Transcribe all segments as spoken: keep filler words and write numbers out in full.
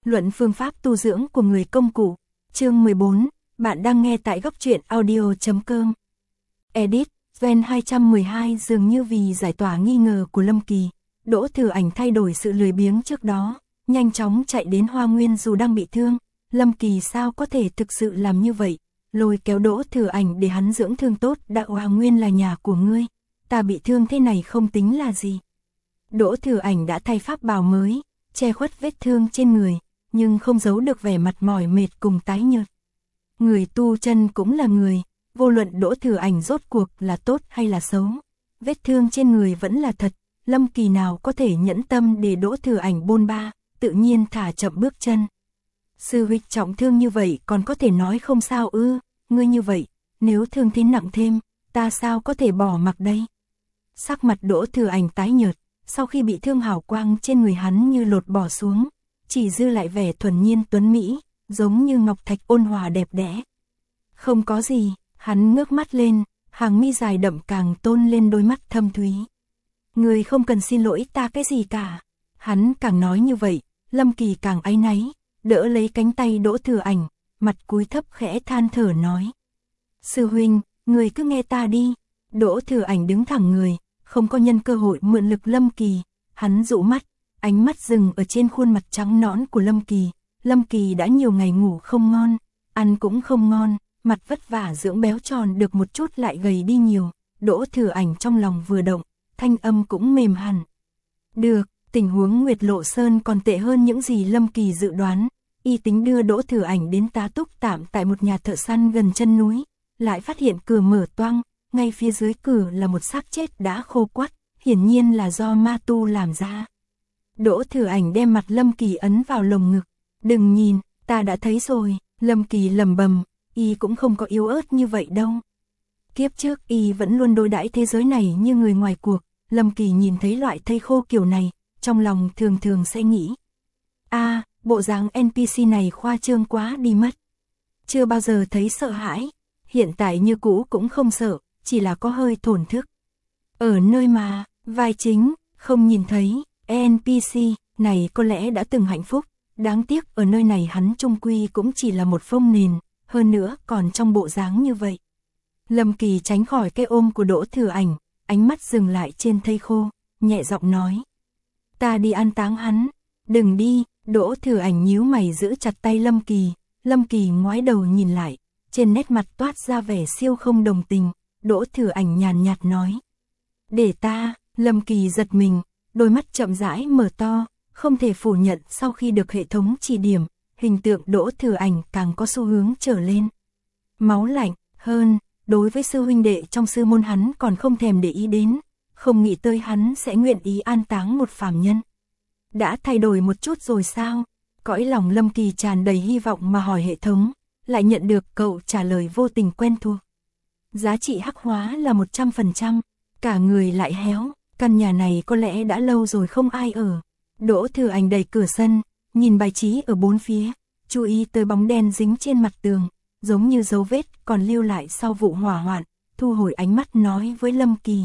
Luận phương pháp tu dưỡng của người công cụ. Chương mười bốn, bạn đang nghe tại góc truyện audio chấm com. Edit, Gen hai trăm mười hai dường như vì giải tỏa nghi ngờ của Lâm Kỳ, Đỗ Thừa Ảnh thay đổi sự lười biếng trước đó, nhanh chóng chạy đến Hoa Nguyên dù đang bị thương. Lâm Kỳ sao có thể thực sự làm như vậy, lôi kéo Đỗ Thừa Ảnh để hắn dưỡng thương tốt. Đã Hoa Nguyên là nhà của ngươi, ta bị thương thế này không tính là gì. Đỗ Thừa Ảnh đã thay pháp bào mới, che khuất vết thương trên người, nhưng không giấu được vẻ mặt mỏi mệt cùng tái nhợt. Người tu chân cũng là người, vô luận Đỗ Thừa Ảnh rốt cuộc là tốt hay là xấu, vết thương trên người vẫn là thật. Lâm Kỳ nào có thể nhẫn tâm để Đỗ Thừa Ảnh bôn ba, tự nhiên thả chậm bước chân. Sư huynh trọng thương như vậy còn có thể nói không sao ư? Ngươi như vậy, nếu thương thế nặng thêm, ta sao có thể bỏ mặc đây? Sắc mặt Đỗ Thừa Ảnh tái nhợt, sau khi bị thương hào quang trên người hắn như lột bỏ xuống, chỉ dư lại vẻ thuần nhiên tuấn mỹ, giống như ngọc thạch ôn hòa đẹp đẽ. Không có gì, hắn ngước mắt lên, hàng mi dài đậm càng tôn lên đôi mắt thâm thúy. Ngươi không cần xin lỗi ta cái gì cả. Hắn càng nói như vậy, Lâm Kỳ càng áy náy, đỡ lấy cánh tay Đỗ Thừa Ảnh, mặt cúi thấp khẽ than thở nói. Sư huynh, ngươi cứ nghe ta đi. Đỗ Thừa Ảnh đứng thẳng người, không có nhân cơ hội mượn lực Lâm Kỳ, hắn dụ mắt, ánh mắt dừng ở trên khuôn mặt trắng nõn của Lâm Kỳ. Lâm Kỳ đã nhiều ngày ngủ không ngon, ăn cũng không ngon, mặt vất vả dưỡng béo tròn được một chút lại gầy đi nhiều. Đỗ Thừa Ảnh trong lòng vừa động, thanh âm cũng mềm hẳn. Được, tình huống Nguyệt Lộ Sơn còn tệ hơn những gì Lâm Kỳ dự đoán. Y tính đưa Đỗ Thừa Ảnh đến tá túc tạm tại một nhà thợ săn gần chân núi, lại phát hiện cửa mở toang, ngay phía dưới cửa là một xác chết đã khô quắt, hiển nhiên là do ma tu làm ra. Đỗ Thừa Ảnh đem mặt Lâm Kỳ ấn vào lồng ngực. Đừng nhìn, ta đã thấy rồi. Lâm Kỳ lẩm bẩm, y cũng không có yếu ớt như vậy đâu. Kiếp trước y vẫn luôn đối đãi thế giới này như người ngoài cuộc. Lâm Kỳ nhìn thấy loại thây khô kiểu này, trong lòng thường thường sẽ nghĩ, a à, bộ dáng en pê xê này khoa trương quá đi mất. Chưa bao giờ thấy sợ hãi, hiện tại như cũ cũng không sợ, chỉ là có hơi thổn thức. Ở nơi mà vai chính không nhìn thấy, en pê xê này có lẽ đã từng hạnh phúc, đáng tiếc ở nơi này hắn chung quy cũng chỉ là một phông nền, hơn nữa còn trong bộ dáng như vậy. Lâm Kỳ tránh khỏi cái ôm của Đỗ Thừa Ảnh, ánh mắt dừng lại trên thây khô, nhẹ giọng nói. Ta đi an táng hắn. Đừng đi. Đỗ Thừa Ảnh nhíu mày giữ chặt tay Lâm Kỳ. Lâm Kỳ ngoái đầu nhìn lại, trên nét mặt toát ra vẻ siêu không đồng tình. Đỗ Thừa Ảnh nhàn nhạt nói. Để ta. Lâm Kỳ giật mình, đôi mắt chậm rãi mở to, không thể phủ nhận sau khi được hệ thống chỉ điểm, hình tượng Đỗ Thừa Ảnh càng có xu hướng trở lên máu lạnh hơn. Đối với sư huynh đệ trong sư môn hắn còn không thèm để ý đến, không nghĩ tới hắn sẽ nguyện ý an táng một phàm nhân. Đã thay đổi một chút rồi sao? Cõi lòng Lâm Kỳ tràn đầy hy vọng mà hỏi hệ thống, lại nhận được cậu trả lời vô tình quen thuộc. Giá trị hắc hóa là một trăm phần trăm, cả người lại héo, căn nhà này có lẽ đã lâu rồi không ai ở. Đỗ Thừa Ảnh đẩy cửa sân, nhìn bài trí ở bốn phía, chú ý tới bóng đen dính trên mặt tường, giống như dấu vết còn lưu lại sau vụ hỏa hoạn, thu hồi ánh mắt nói với Lâm Kỳ.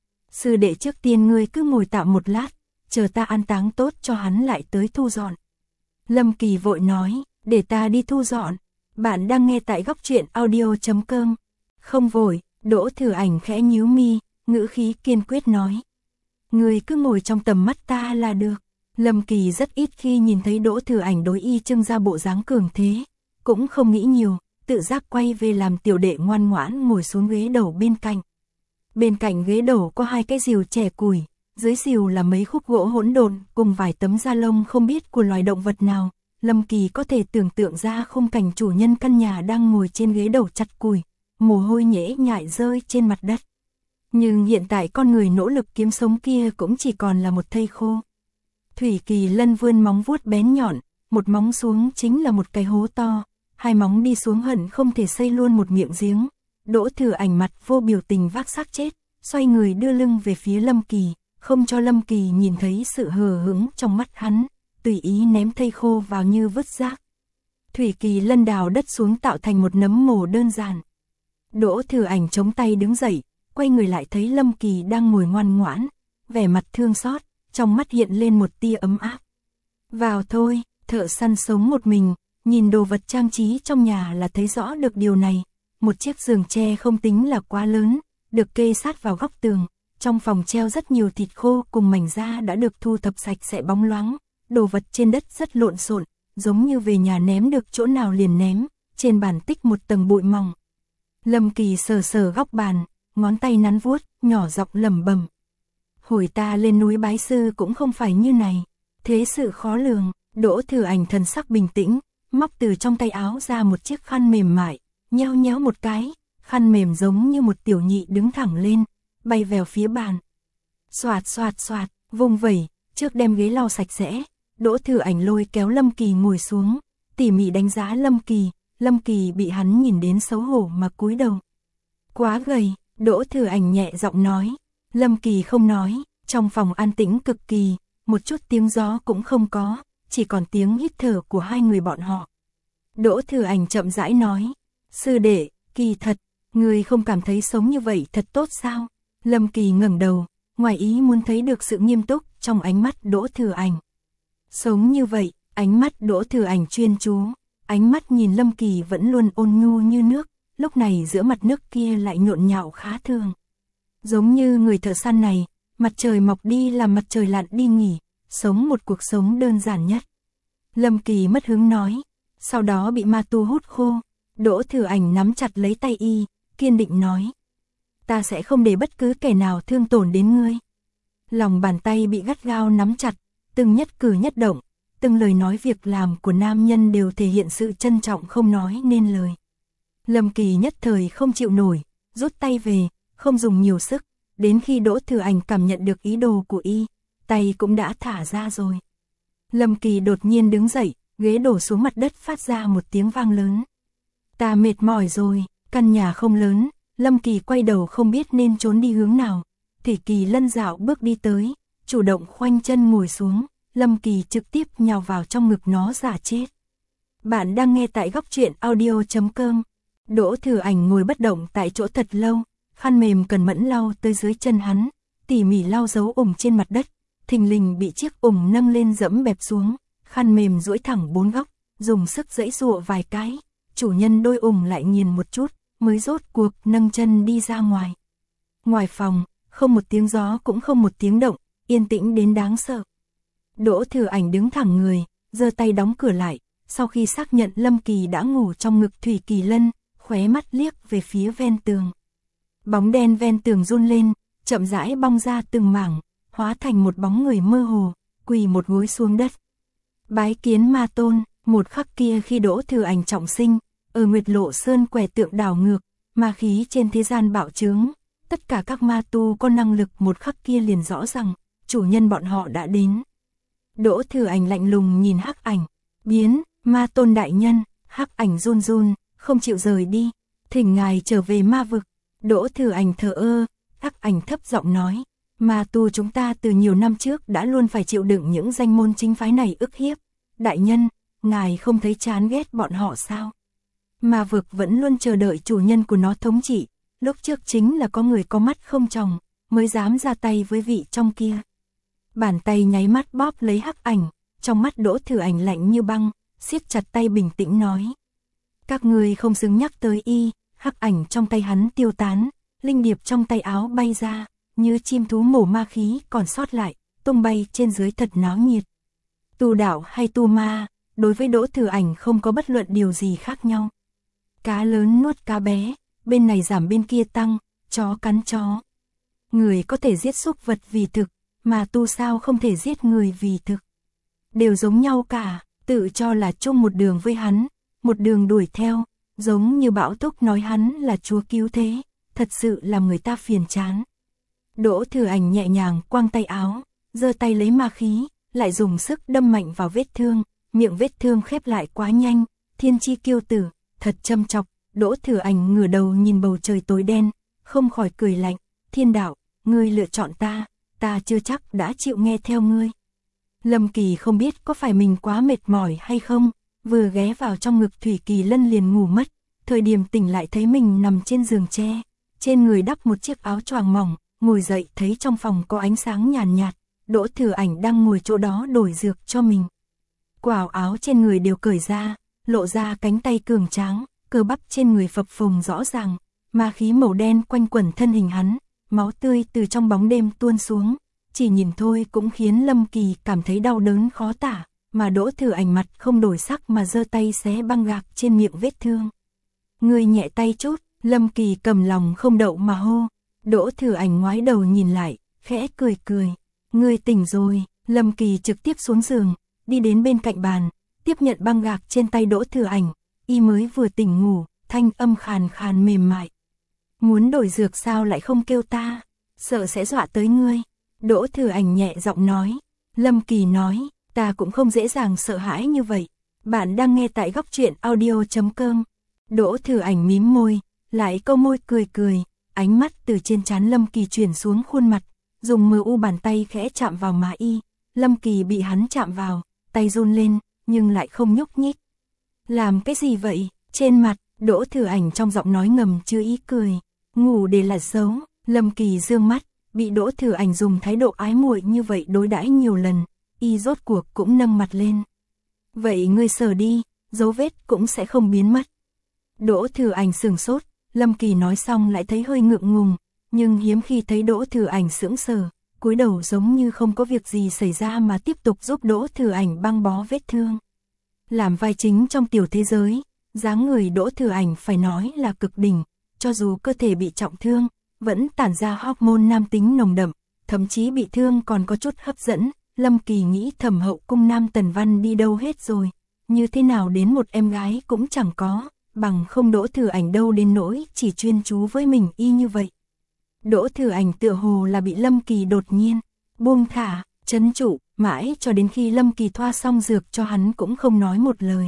Sư đệ trước tiên ngươi cứ ngồi tạm một lát, chờ ta an táng tốt cho hắn lại tới thu dọn. Lâm Kỳ vội nói, để ta đi thu dọn. Bạn đang nghe tại góc truyện audio chấm com. Không vội. Đỗ Thừa Ảnh khẽ nhíu mi, ngữ khí kiên quyết nói. Ngươi cứ ngồi trong tầm mắt ta là được. Lâm Kỳ rất ít khi nhìn thấy Đỗ Thừa Ảnh đối y trưng ra bộ dáng cường thế, cũng không nghĩ nhiều, tự giác quay về làm tiểu đệ ngoan ngoãn ngồi xuống ghế đầu bên cạnh. Bên cạnh ghế đầu có hai cái rìu chẻ củi, dưới rìu là mấy khúc gỗ hỗn độn cùng vài tấm da lông không biết của loài động vật nào. Lâm Kỳ có thể tưởng tượng ra khung cảnh chủ nhân căn nhà đang ngồi trên ghế đầu chặt củi, mồ hôi nhễ nhại rơi trên mặt đất. Nhưng hiện tại con người nỗ lực kiếm sống kia cũng chỉ còn là một thây khô. Thủy Kỳ Lân vươn móng vuốt bén nhọn, một móng xuống chính là một cái hố to, hai móng đi xuống hẳn không thể xây luôn một miệng giếng. Đỗ Thừa Ảnh mặt vô biểu tình vác xác chết, xoay người đưa lưng về phía Lâm Kỳ, không cho Lâm Kỳ nhìn thấy sự hờ hững trong mắt hắn, tùy ý ném thây khô vào như vứt rác. Thủy Kỳ Lân đào đất xuống tạo thành một nấm mồ đơn giản. Đỗ Thừa Ảnh chống tay đứng dậy, quay người lại thấy Lâm Kỳ đang ngồi ngoan ngoãn, vẻ mặt thương xót, trong mắt hiện lên một tia ấm áp. Vào thôi. Thợ săn sống một mình, nhìn đồ vật trang trí trong nhà là thấy rõ được điều này. Một chiếc giường tre không tính là quá lớn, được kê sát vào góc tường. Trong phòng treo rất nhiều thịt khô cùng mảnh da đã được thu thập sạch sẽ bóng loáng. Đồ vật trên đất rất lộn xộn, giống như về nhà ném được chỗ nào liền ném. Trên bàn tích một tầng bụi mỏng. Lâm Kỳ sờ sờ góc bàn, ngón tay nắn vuốt, nhỏ giọng lẩm bẩm. Hồi ta lên núi bái sư cũng không phải như này. Thế sự khó lường. Đỗ Thừa Ảnh thần sắc bình tĩnh, móc từ trong tay áo ra một chiếc khăn mềm mại, nhéo nhéo một cái, khăn mềm giống như một tiểu nhị đứng thẳng lên, bay vèo phía bàn. Xoạt xoạt xoạt, vung vẩy, trước đem ghế lau sạch sẽ, Đỗ Thừa Ảnh lôi kéo Lâm Kỳ ngồi xuống, tỉ mỉ đánh giá Lâm Kỳ, Lâm Kỳ bị hắn nhìn đến xấu hổ mà cúi đầu. Quá gầy, Đỗ Thừa Ảnh nhẹ giọng nói. Lâm Kỳ không nói, trong phòng an tĩnh cực kỳ, một chút tiếng gió cũng không có, chỉ còn tiếng hít thở của hai người bọn họ. Đỗ Thừa Ảnh chậm rãi nói, sư đệ, kỳ thật, người không cảm thấy sống như vậy thật tốt sao? Lâm Kỳ ngẩng đầu, ngoài ý muốn thấy được sự nghiêm túc trong ánh mắt Đỗ Thừa Ảnh. Sống như vậy, ánh mắt Đỗ Thừa Ảnh chuyên chú, ánh mắt nhìn Lâm Kỳ vẫn luôn ôn nhu như nước, lúc này giữa mặt nước kia lại nhộn nhạo khá thường. Giống như người thợ săn này, mặt trời mọc đi là mặt trời lặn đi nghỉ, sống một cuộc sống đơn giản nhất. Lâm Kỳ mất hứng nói, sau đó bị ma tu hút khô. Đỗ Thừa Ảnh nắm chặt lấy tay y, kiên định nói. Ta sẽ không để bất cứ kẻ nào thương tổn đến ngươi. Lòng bàn tay bị gắt gao nắm chặt, từng nhất cử nhất động, từng lời nói việc làm của nam nhân đều thể hiện sự trân trọng không nói nên lời. Lâm Kỳ nhất thời không chịu nổi, rút tay về, không dùng nhiều sức, đến khi Đỗ Thừa Ảnh cảm nhận được ý đồ của y, tay cũng đã thả ra rồi. Lâm Kỳ đột nhiên đứng dậy, ghế đổ xuống mặt đất phát ra một tiếng vang lớn. Ta mệt mỏi rồi, căn nhà không lớn, Lâm Kỳ quay đầu không biết nên trốn đi hướng nào. Thủy Kỳ Lân dạo bước đi tới, chủ động khoanh chân ngồi xuống, Lâm Kỳ trực tiếp nhào vào trong ngực nó giả chết. Bạn đang nghe tại góc truyện audio chấm com. Đỗ Thừa Ảnh ngồi bất động tại chỗ thật lâu, khăn mềm cẩn mẫn lau tới dưới chân hắn, tỉ mỉ lau dấu ủng trên mặt đất, thình lình bị chiếc ủng nâng lên dẫm bẹp xuống, khăn mềm duỗi thẳng bốn góc, dùng sức giãy giụa vài cái, chủ nhân đôi ủng lại nghiền một chút, mới rốt cuộc nâng chân đi ra ngoài. Ngoài phòng, không một tiếng gió cũng không một tiếng động, yên tĩnh đến đáng sợ. Đỗ Thừa Ảnh đứng thẳng người, giơ tay đóng cửa lại, sau khi xác nhận Lâm Kỳ đã ngủ trong ngực Thủy Kỳ Lân, khóe mắt liếc về phía ven tường. Bóng đen ven tường run lên, chậm rãi bong ra từng mảng, hóa thành một bóng người mơ hồ, quỳ một gối xuống đất. Bái kiến ma tôn, một khắc kia khi Đỗ Thừa Ảnh trọng sinh, ở Nguyệt Lộ Sơn quẻ tượng đảo ngược, ma khí trên thế gian bạo trướng, tất cả các ma tu có năng lực một khắc kia liền rõ rằng, chủ nhân bọn họ đã đến. Đỗ Thừa Ảnh lạnh lùng nhìn Hắc Ảnh, biến, ma tôn đại nhân, Hắc Ảnh run run, không chịu rời đi, thỉnh ngài trở về ma vực. Đỗ Thừa Ảnh thờ ơ, Hắc Ảnh thấp giọng nói, ma tu chúng ta từ nhiều năm trước đã luôn phải chịu đựng những danh môn chính phái này ức hiếp. Đại nhân, ngài không thấy chán ghét bọn họ sao? Ma vực vẫn luôn chờ đợi chủ nhân của nó thống trị, lúc trước chính là có người có mắt không tròng, mới dám ra tay với vị trong kia. Bàn tay nháy mắt bóp lấy Hắc Ảnh, trong mắt Đỗ Thừa Ảnh lạnh như băng, siết chặt tay bình tĩnh nói. Các người không xứng nhắc tới y. Hắc Ảnh trong tay hắn tiêu tán, linh điệp trong tay áo bay ra, như chim thú mổ ma khí còn sót lại, tung bay trên dưới thật náo nhiệt. Tu đạo hay tu ma, đối với Đỗ Thừa Ảnh không có bất luận điều gì khác nhau. Cá lớn nuốt cá bé, bên này giảm bên kia tăng, chó cắn chó. Người có thể giết súc vật vì thực, mà tu sao không thể giết người vì thực. Đều giống nhau cả, tự cho là chung một đường với hắn, một đường đuổi theo, giống như Bão Túc nói hắn là chúa cứu thế, thật sự làm người ta phiền chán. Đỗ Thừa Ảnh nhẹ nhàng quăng tay áo, giơ tay lấy ma khí, lại dùng sức đâm mạnh vào vết thương, miệng vết thương khép lại quá nhanh, thiên chi kiêu tử, thật châm chọc. Đỗ Thừa Ảnh ngửa đầu nhìn bầu trời tối đen, không khỏi cười lạnh, thiên đạo, ngươi lựa chọn ta, ta chưa chắc đã chịu nghe theo ngươi. Lâm Kỳ không biết có phải mình quá mệt mỏi hay không, vừa ghé vào trong ngực Thủy Kỳ Lân liền ngủ mất, thời điểm tỉnh lại thấy mình nằm trên giường tre, trên người đắp một chiếc áo choàng mỏng, ngồi dậy thấy trong phòng có ánh sáng nhàn nhạt, Đỗ Thừa Ảnh đang ngồi chỗ đó đổi dược cho mình. quần áo trên người đều cởi ra, lộ ra cánh tay cường tráng, cơ bắp trên người phập phồng rõ ràng, ma khí màu đen quanh quẩn thân hình hắn, máu tươi từ trong bóng đêm tuôn xuống, chỉ nhìn thôi cũng khiến Lâm Kỳ cảm thấy đau đớn khó tả, mà Đỗ Thừa Ảnh mặt không đổi sắc mà giơ tay xé băng gạc trên miệng vết thương. Ngươi nhẹ tay chút, Lâm Kỳ cầm lòng không đậu mà hô. Đỗ Thừa Ảnh ngoái đầu nhìn lại, khẽ cười cười. Ngươi tỉnh rồi. Lâm Kỳ trực tiếp xuống giường, đi đến bên cạnh bàn, tiếp nhận băng gạc trên tay Đỗ Thừa Ảnh. Y mới vừa tỉnh ngủ, thanh âm khàn khàn mềm mại. Muốn đổi dược sao lại không kêu ta, sợ sẽ dọa tới ngươi. Đỗ Thừa Ảnh nhẹ giọng nói. Lâm Kỳ nói, ta cũng không dễ dàng sợ hãi như vậy. Bạn đang nghe tại góc truyện audio chấm com. Đỗ Thừa Ảnh mím môi, lại câu môi cười cười, ánh mắt từ trên trán Lâm Kỳ chuyển xuống khuôn mặt, dùng mờ u bàn tay khẽ chạm vào má y. Lâm Kỳ bị hắn chạm vào, tay run lên, nhưng lại không nhúc nhích. Làm cái gì vậy? Trên mặt, Đỗ Thừa Ảnh trong giọng nói ngầm chứa ý cười. Ngủ để là xấu. Lâm Kỳ dương mắt, bị Đỗ Thừa Ảnh dùng thái độ ái muội như vậy đối đãi nhiều lần, y rốt cuộc cũng nâng mặt lên. Vậy ngươi sờ đi, dấu vết cũng sẽ không biến mất. Đỗ Thừa Ảnh sửng sốt, Lâm Kỳ nói xong lại thấy hơi ngượng ngùng, nhưng hiếm khi thấy Đỗ Thừa Ảnh sững sờ, cúi đầu giống như không có việc gì xảy ra mà tiếp tục giúp Đỗ Thừa Ảnh băng bó vết thương. Làm vai chính trong tiểu thế giới, dáng người Đỗ Thừa Ảnh phải nói là cực đỉnh, cho dù cơ thể bị trọng thương, vẫn tản ra hormone nam tính nồng đậm, thậm chí bị thương còn có chút hấp dẫn. Lâm Kỳ nghĩ thầm hậu cung Nam Tần Văn đi đâu hết rồi, như thế nào đến một em gái cũng chẳng có, bằng không Đỗ Thừa Ảnh đâu đến nỗi chỉ chuyên chú với mình y như vậy. Đỗ Thừa Ảnh tựa hồ là bị Lâm Kỳ đột nhiên buông thả, trấn trụ, mãi cho đến khi Lâm Kỳ thoa xong dược cho hắn cũng không nói một lời.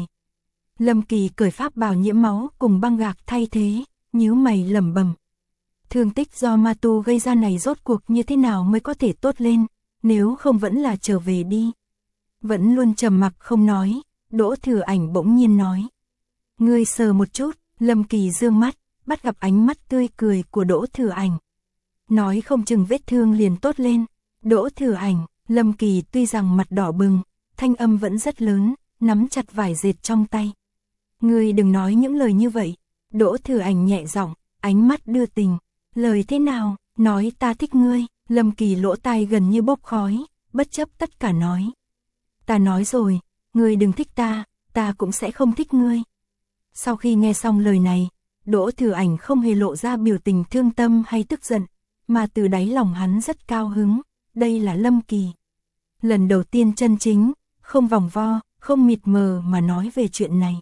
Lâm Kỳ cởi pháp bào nhiễm máu cùng băng gạc thay thế, nhíu mày lẩm bẩm. Thương tích do ma tu gây ra này rốt cuộc như thế nào mới có thể tốt lên, nếu không vẫn là trở về đi. Vẫn luôn trầm mặc không nói, Đỗ Thừa Ảnh bỗng nhiên nói. Ngươi sờ một chút. Lâm Kỳ dương mắt, bắt gặp ánh mắt tươi cười của Đỗ Thừa Ảnh. Nói không chừng vết thương liền tốt lên. Đỗ Thừa Ảnh, Lâm Kỳ tuy rằng mặt đỏ bừng, thanh âm vẫn rất lớn, nắm chặt vải dệt trong tay. Ngươi đừng nói những lời như vậy. Đỗ Thừa Ảnh nhẹ giọng, ánh mắt đưa tình. Lời thế nào? Nói ta thích ngươi. Lâm Kỳ lỗ tai gần như bốc khói, bất chấp tất cả nói. Ta nói rồi, ngươi đừng thích ta, ta cũng sẽ không thích ngươi. Sau khi nghe xong lời này, Đỗ Thừa Ảnh không hề lộ ra biểu tình thương tâm hay tức giận, mà từ đáy lòng hắn rất cao hứng, đây là Lâm Kỳ. Lần đầu tiên chân chính, không vòng vo, không mịt mờ mà nói về chuyện này.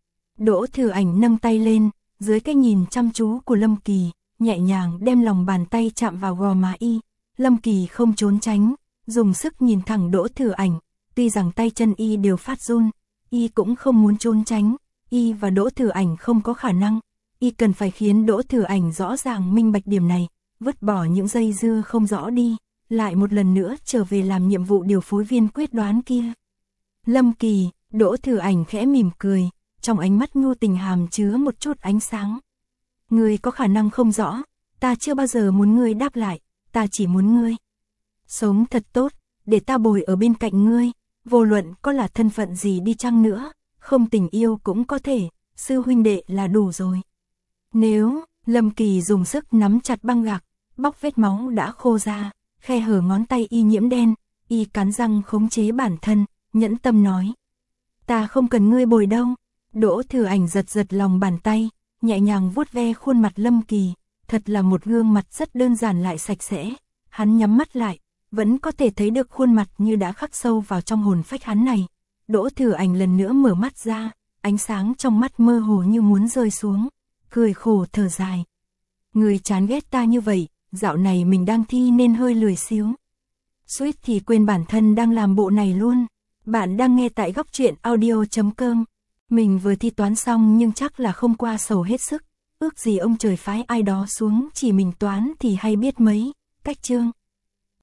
Đỗ Thừa Ảnh nâng tay lên, dưới cái nhìn chăm chú của Lâm Kỳ, nhẹ nhàng đem lòng bàn tay chạm vào gò má y. Lâm Kỳ không trốn tránh, dùng sức nhìn thẳng Đỗ Thừa Ảnh, tuy rằng tay chân y đều phát run, y cũng không muốn trốn tránh, y và Đỗ Thừa Ảnh không có khả năng, y cần phải khiến Đỗ Thừa Ảnh rõ ràng minh bạch điểm này, vứt bỏ những dây dưa không rõ đi, lại một lần nữa trở về làm nhiệm vụ điều phối viên quyết đoán kia. Lâm Kỳ, Đỗ Thừa Ảnh khẽ mỉm cười, trong ánh mắt nhu tình hàm chứa một chút ánh sáng. Ngươi có khả năng không rõ, ta chưa bao giờ muốn ngươi đáp lại, ta chỉ muốn ngươi sống thật tốt, để ta bồi ở bên cạnh ngươi, vô luận có là thân phận gì đi chăng nữa, không tình yêu cũng có thể, sư huynh đệ là đủ rồi. Nếu, Lâm Kỳ dùng sức nắm chặt băng gạc, bóc vết máu đã khô ra, khe hở ngón tay y nhiễm đen, y cắn răng khống chế bản thân, nhẫn tâm nói. Ta không cần ngươi bồi đâu. Đỗ Thừa Ảnh giật giật lòng bàn tay, nhẹ nhàng vuốt ve khuôn mặt Lâm Kỳ, thật là một gương mặt rất đơn giản lại sạch sẽ. Hắn nhắm mắt lại, vẫn có thể thấy được khuôn mặt như đã khắc sâu vào trong hồn phách hắn này. Đỗ Thừa Ảnh lần nữa mở mắt ra, ánh sáng trong mắt mơ hồ như muốn rơi xuống, cười khổ thở dài. Người chán ghét ta như vậy, dạo này mình đang thi nên hơi lười xíu. Suýt thì quên bản thân đang làm bộ này luôn. Bạn đang nghe tại góc truyện audio chấm com. Mình vừa thi toán xong nhưng chắc là không qua sầu hết sức. Ước gì ông trời phái ai đó xuống chỉ mình toán thì hay biết mấy. Cách chương.